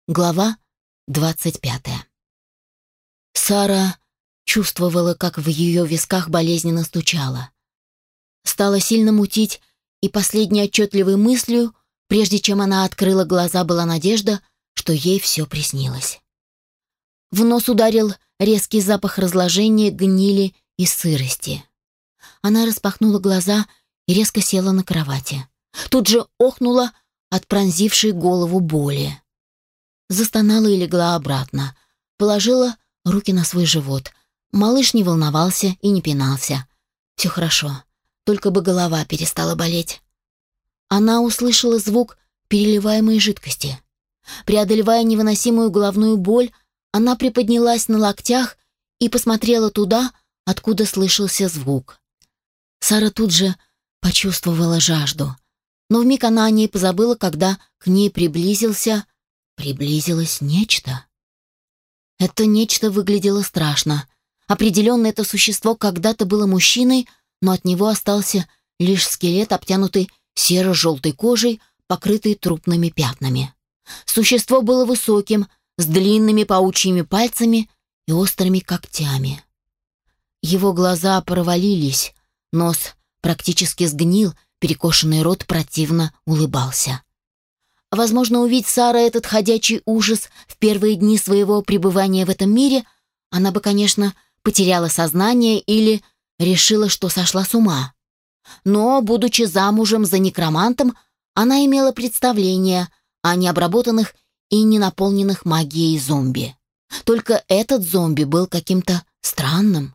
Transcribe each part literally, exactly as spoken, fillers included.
Глава двадцать пятая. Сара чувствовала, как в ее висках болезненно стучало. Стало сильно мутить, и последней отчетливой мыслью, прежде чем она открыла глаза, была надежда, что ей все приснилось. В нос ударил резкий запах разложения, гнили и сырости. Она распахнула глаза и резко села на кровати. Тут же охнула от пронзившей голову боли. Застонала и легла обратно. Положила руки на свой живот. Малыш не волновался и не пинался. Все хорошо, только бы голова перестала болеть. Она услышала звук переливаемой жидкости. Преодолевая невыносимую головную боль, она приподнялась на локтях и посмотрела туда, откуда слышался звук. Сара тут же почувствовала жажду, но вмиг она о ней позабыла, когда к ней приблизился... Приблизилось нечто. Это нечто выглядело страшно. Определенно, это существо когда-то было мужчиной, но от него остался лишь скелет, обтянутый серо-желтой кожей, покрытый трупными пятнами. Существо было высоким, с длинными паучьими пальцами и острыми когтями. Его глаза провалились, нос практически сгнил, перекошенный рот противно улыбался. Возможно, увидеть Сара этот ходячий ужас в первые дни своего пребывания в этом мире, она бы, конечно, потеряла сознание или решила, что сошла с ума. Но, будучи замужем за некромантом, она имела представление о необработанных и не наполненных магией зомби. Только этот зомби был каким-то странным.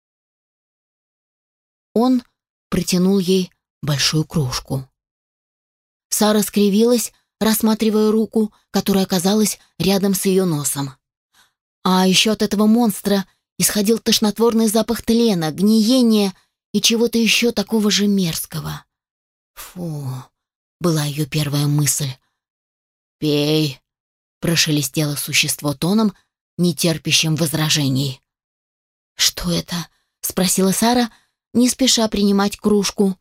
Он протянул ей большую кружку. Сара скривилась, рассматривая руку, которая оказалась рядом с ее носом. А еще от этого монстра исходил тошнотворный запах тлена, гниения и чего-то еще такого же мерзкого. «Фу», — была ее первая мысль. «Пей», — прошелестело существо тоном, не терпящим возражений. «Что это?» — спросила Сара, не спеша принимать кружку.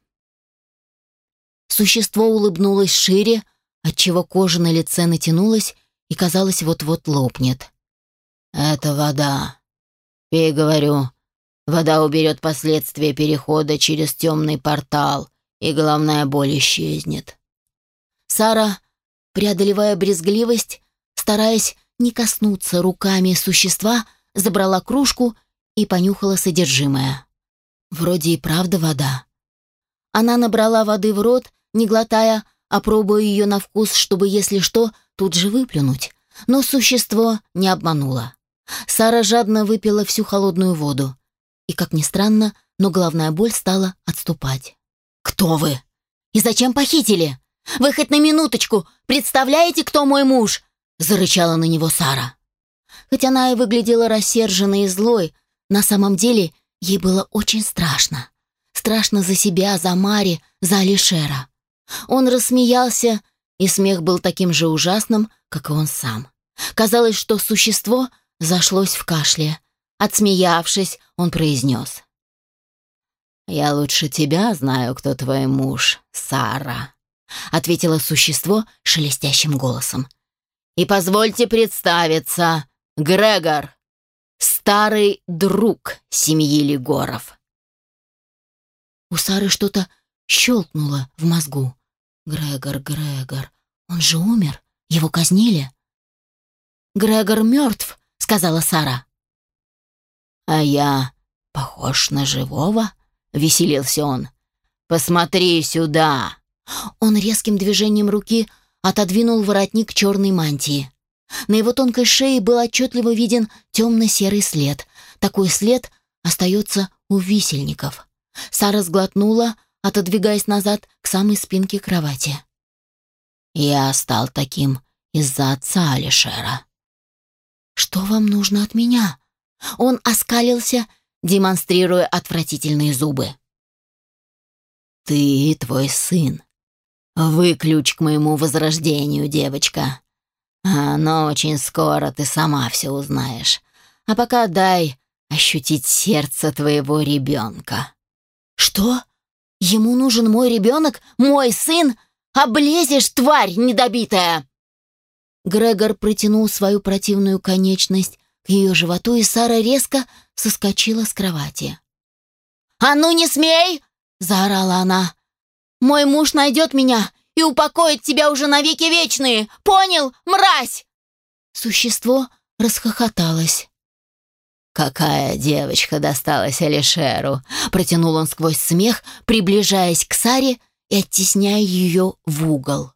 Существо улыбнулось шире, отчего кожа на лице натянулась и, казалось, вот-вот лопнет. «Это вода. Пей, говорю. Вода уберет последствия перехода через темный портал, и головная боль исчезнет». Сара, преодолевая брезгливость, стараясь не коснуться руками существа, забрала кружку и понюхала содержимое. Вроде и правда вода. Она набрала воды в рот, не глотая, а пробуя ее на вкус, чтобы, если что, тут же выплюнуть. Но существо не обмануло. Сара жадно выпила всю холодную воду. И, как ни странно, но головная боль стала отступать. «Кто вы? И зачем похитили? Вы хоть на минуточку представляете, кто мой муж?» — зарычала на него Сара. Хоть она и выглядела рассерженной и злой, на самом деле ей было очень страшно. Страшно за себя, за Мари, за Алишера. Он рассмеялся, и смех был таким же ужасным, как и он сам. Казалось, что существо зашлось в кашле. Отсмеявшись, он произнес: «Я лучше тебя знаю, кто твой муж, Сара», — ответило существо шелестящим голосом. «И позвольте представиться, Грегор, старый друг семьи Легоров». У Сары что-то щелкнуло в мозгу. Грегор, Грегор, он же умер, его казнили. «Грегор мертв», — сказала Сара. «А я похож на живого?» — веселился он. «Посмотри сюда!» Он резким движением руки отодвинул воротник черной мантии. На его тонкой шее был отчетливо виден темно-серый след. Такой след остается у висельников. Сара сглотнула, отодвигаясь назад к самой спинке кровати. «Я стал таким из-за отца Алишера». «Что вам нужно от меня?» Он оскалился, демонстрируя отвратительные зубы. «Ты и твой сын. Вы ключ к моему возрождению, девочка. Но очень скоро ты сама все узнаешь. А пока дай ощутить сердце твоего ребенка». «Что? Ему нужен мой ребенок? Мой сын? Облезешь, тварь недобитая!» Грегор протянул свою противную конечность к ее животу, и Сара резко соскочила с кровати. «А ну не смей!» — заорала она. «Мой муж найдет меня и упокоит тебя уже навеки вечные! Понял, мразь?» Существо расхохоталось. «Какая девочка досталась Алишеру!» — протянул он сквозь смех, приближаясь к Саре и оттесняя ее в угол.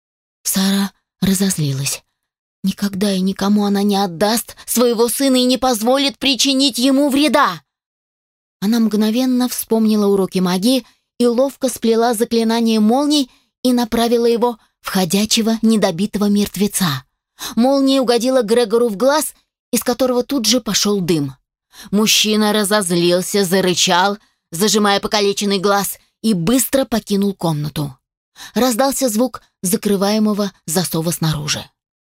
Сара разозлилась. Никогда и никому она не отдаст своего сына и не позволит причинить ему вреда. Она мгновенно вспомнила уроки магии и ловко сплела заклинание молний и направила его в ходячего недобитого мертвеца. Молния угодила Грегору в глаз, из которого тут же пошел дым. Мужчина разозлился, зарычал, зажимая покалеченный глаз, и быстро покинул комнату. Раздался звук закрываемого засова снаружи.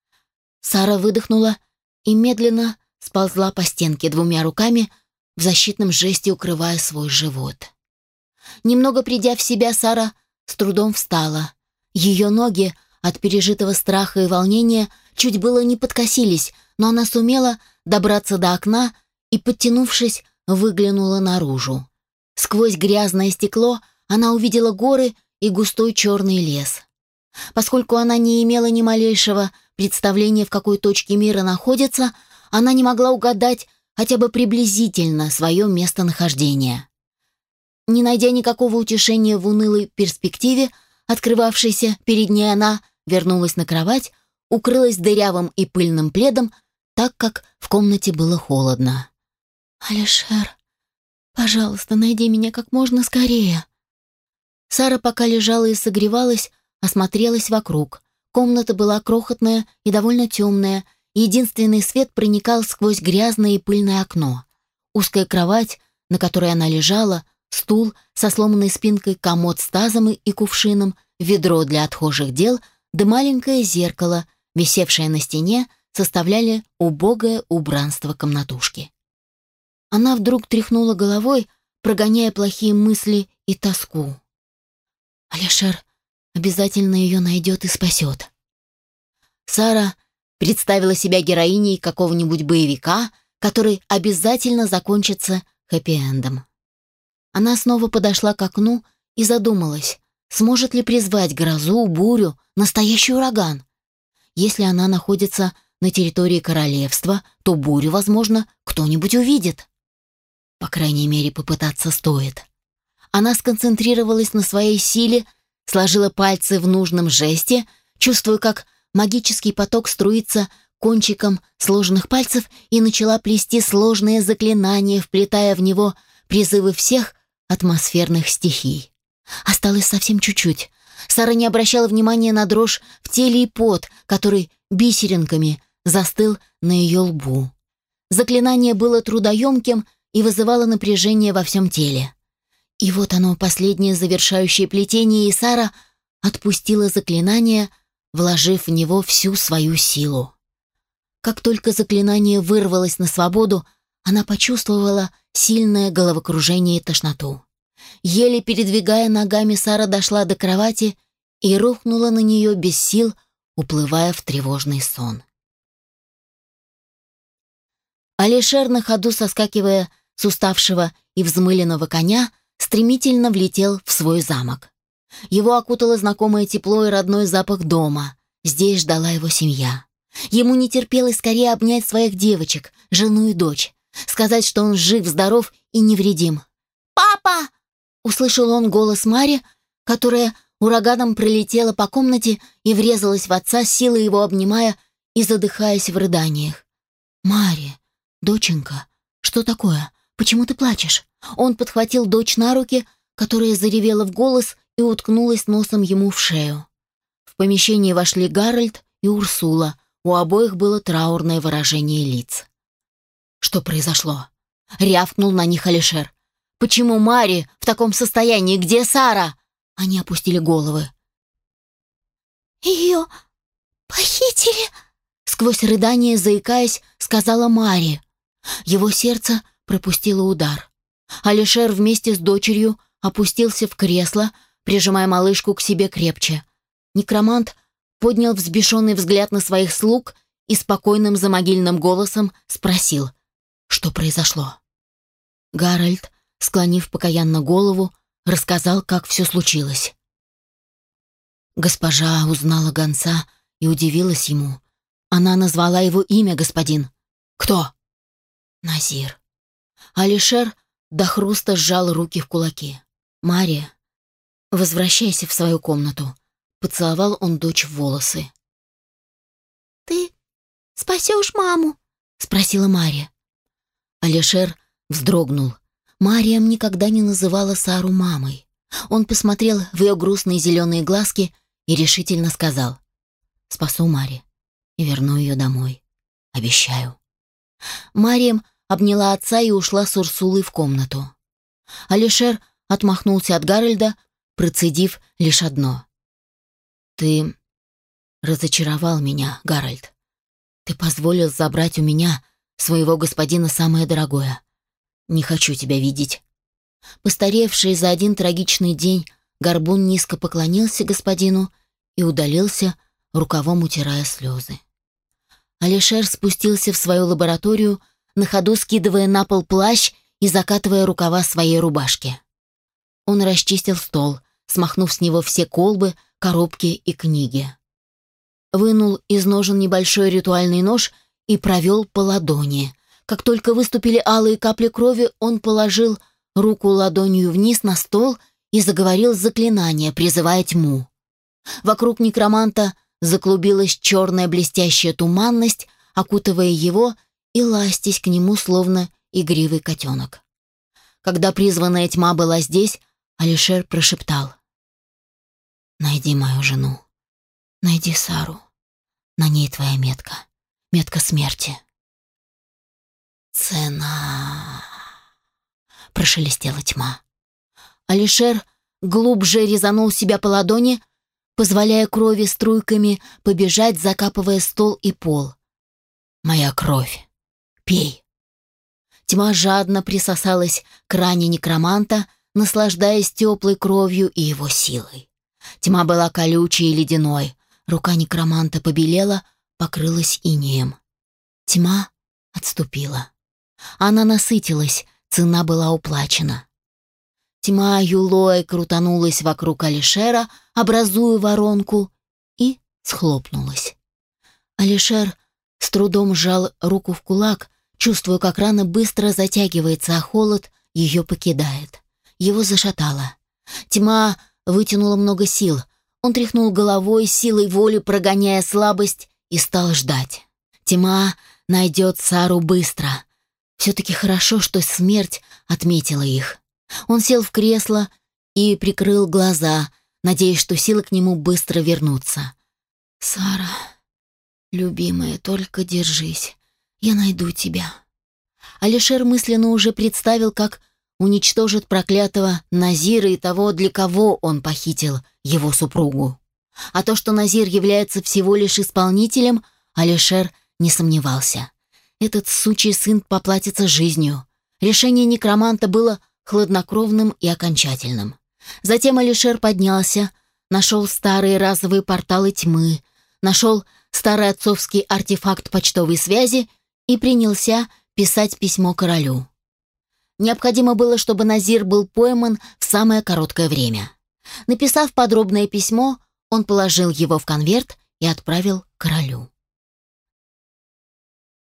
Сара выдохнула и медленно сползла по стенке двумя руками, в защитном жесте укрывая свой живот. Немного придя в себя, Сара с трудом встала. Ее ноги от пережитого страха и волнения чуть было не подкосились, но она сумела добраться до окна и, подтянувшись, выглянула наружу. Сквозь грязное стекло она увидела горы и густой черный лес. Поскольку она не имела ни малейшего представления, в какой точке мира находится, она не могла угадать хотя бы приблизительно свое местонахождение. Не найдя никакого утешения в унылой перспективе, открывавшейся перед ней, она вернулась на кровать, укрылась дырявым и пыльным пледом, так как в комнате было холодно. «Алишер, пожалуйста, найди меня как можно скорее». Сара пока лежала и согревалась, осмотрелась вокруг. Комната была крохотная и довольно темная, единственный свет проникал сквозь грязное и пыльное окно. Узкая кровать, на которой она лежала, стул со сломанной спинкой, комод с тазом и кувшином, ведро для отхожих дел да маленькое зеркало, висевшее на стене, составляли убогое убранство комнатушки. Она вдруг тряхнула головой, прогоняя плохие мысли и тоску. Алишер обязательно ее найдет и спасет. Сара представила себя героиней какого-нибудь боевика, который обязательно закончится хэппи-эндом. Она снова подошла к окну и задумалась, сможет ли призвать грозу, бурю, настоящий ураган. Если она находится на территории королевства, то бурю, возможно, кто-нибудь увидит. По крайней мере, попытаться стоит. Она сконцентрировалась на своей силе, сложила пальцы в нужном жесте, чувствуя, как магический поток струится кончиком сложенных пальцев, и начала плести сложные заклинания, вплетая в него призывы всех атмосферных стихий. Осталось совсем чуть-чуть. Сара не обращала внимания на дрожь в теле и пот, который бисеринками застыл на ее лбу. Заклинание было трудоемким и вызывало напряжение во всем теле. И вот оно, последнее завершающее плетение, и Сара отпустила заклинание, вложив в него всю свою силу. Как только заклинание вырвалось на свободу, она почувствовала сильное головокружение и тошноту. Еле передвигая ногами, Сара дошла до кровати и рухнула на нее без сил, уплывая в тревожный сон. Алишер, на ходу соскакивая с уставшего и взмыленного коня, стремительно влетел в свой замок. Его окутало знакомое тепло и родной запах дома. Здесь ждала его семья. Ему не терпелось скорее обнять своих девочек, жену и дочь, сказать, что он жив, здоров и невредим. «Папа!» — услышал он голос Мари, которая ураганом пролетела по комнате и врезалась в отца, силой его обнимая и задыхаясь в рыданиях. «Мари, доченька, что такое? Почему ты плачешь?» Он подхватил дочь на руки, которая заревела в голос и уткнулась носом ему в шею. В помещение вошли Гарольд и Урсула. У обоих было траурное выражение лиц. «Что произошло?» — рявкнул на них Алишер. «Почему Мари в таком состоянии? Где Сара?» Они опустили головы. «Ее похитили?» — сквозь рыдание, заикаясь, сказала Мари. Его сердце пропустило удар. Алишер вместе с дочерью опустился в кресло, прижимая малышку к себе крепче. Некромант поднял взбешенный взгляд на своих слуг и спокойным замогильным голосом спросил, что произошло. Гарольд, склонив покаянно голову, рассказал, как все случилось. Госпожа узнала гонца и удивилась ему. Она назвала его имя, господин. Кто? Назир. Алишер до хруста сжал руки в кулаки. Мария, возвращайся в свою комнату. Поцеловал он дочь в волосы. «Ты спасешь маму?» — спросила Мария. Алишер вздрогнул. Мариам никогда не называла Сару мамой. Он посмотрел в ее грустные зеленые глазки и решительно сказал: «Спасу Мари и верну ее домой. Обещаю». Мариам обняла отца и ушла с Урсулой в комнату. Алишер отмахнулся от Гарольда, процедив лишь одно: «Ты разочаровал меня, Гарольд. Ты позволил забрать у меня, своего господина, самое дорогое. Не хочу тебя видеть». Постаревший за один трагичный день, Горбун низко поклонился господину и удалился, рукавом утирая слезы. Алишер спустился в свою лабораторию, на ходу скидывая на пол плащ и закатывая рукава своей рубашки. Он расчистил стол, смахнув с него все колбы, коробки и книги. Вынул из ножен небольшой ритуальный нож и провел по ладони. Как только выступили алые капли крови, он положил руку ладонью вниз на стол и заговорил заклинание, призывая тьму. Вокруг некроманта заклубилась черная блестящая туманность, окутывая его и ластясь к нему, словно игривый котенок. Когда призванная тьма была здесь, Алишер прошептал: «Найди мою жену. Найди Сару. На ней твоя метка. Метка смерти». «Цена», — прошелестела тьма. Алишер глубже резанул себя по ладони, позволяя крови струйками побежать, закапывая стол и пол. «Моя кровь. Пей». Тьма жадно присосалась к ране некроманта, наслаждаясь теплой кровью и его силой. Тьма была колючей и ледяной. Рука некроманта побелела, покрылась инеем. Тьма отступила. Она насытилась, цена была уплачена. Тьма юлой крутанулась вокруг Алишера, образуя воронку, и схлопнулась. Алишер с трудом сжал руку в кулак, чувствуя, как рана быстро затягивается, а холод ее покидает. Его зашатало. Тьма вытянула много сил. Он тряхнул головой, силой воли прогоняя слабость, и стал ждать. Тьма найдет Сару быстро. Все-таки хорошо, что смерть отметила их. Он сел в кресло и прикрыл глаза, надеясь, что силы к нему быстро вернутся. «Сара, любимая, только держись. Я найду тебя». Алишер мысленно уже представил, как уничтожит проклятого Назира и того, для кого он похитил его супругу. А то, что Назир является всего лишь исполнителем, Алишер не сомневался. Этот сучий сын поплатится жизнью. Решение некроманта было хладнокровным и окончательным. Затем Алишер поднялся, нашел старые разовые порталы тьмы, нашел старый отцовский артефакт почтовой связи и принялся писать письмо королю. Необходимо было, чтобы Назир был пойман в самое короткое время. Написав подробное письмо, он положил его в конверт и отправил королю.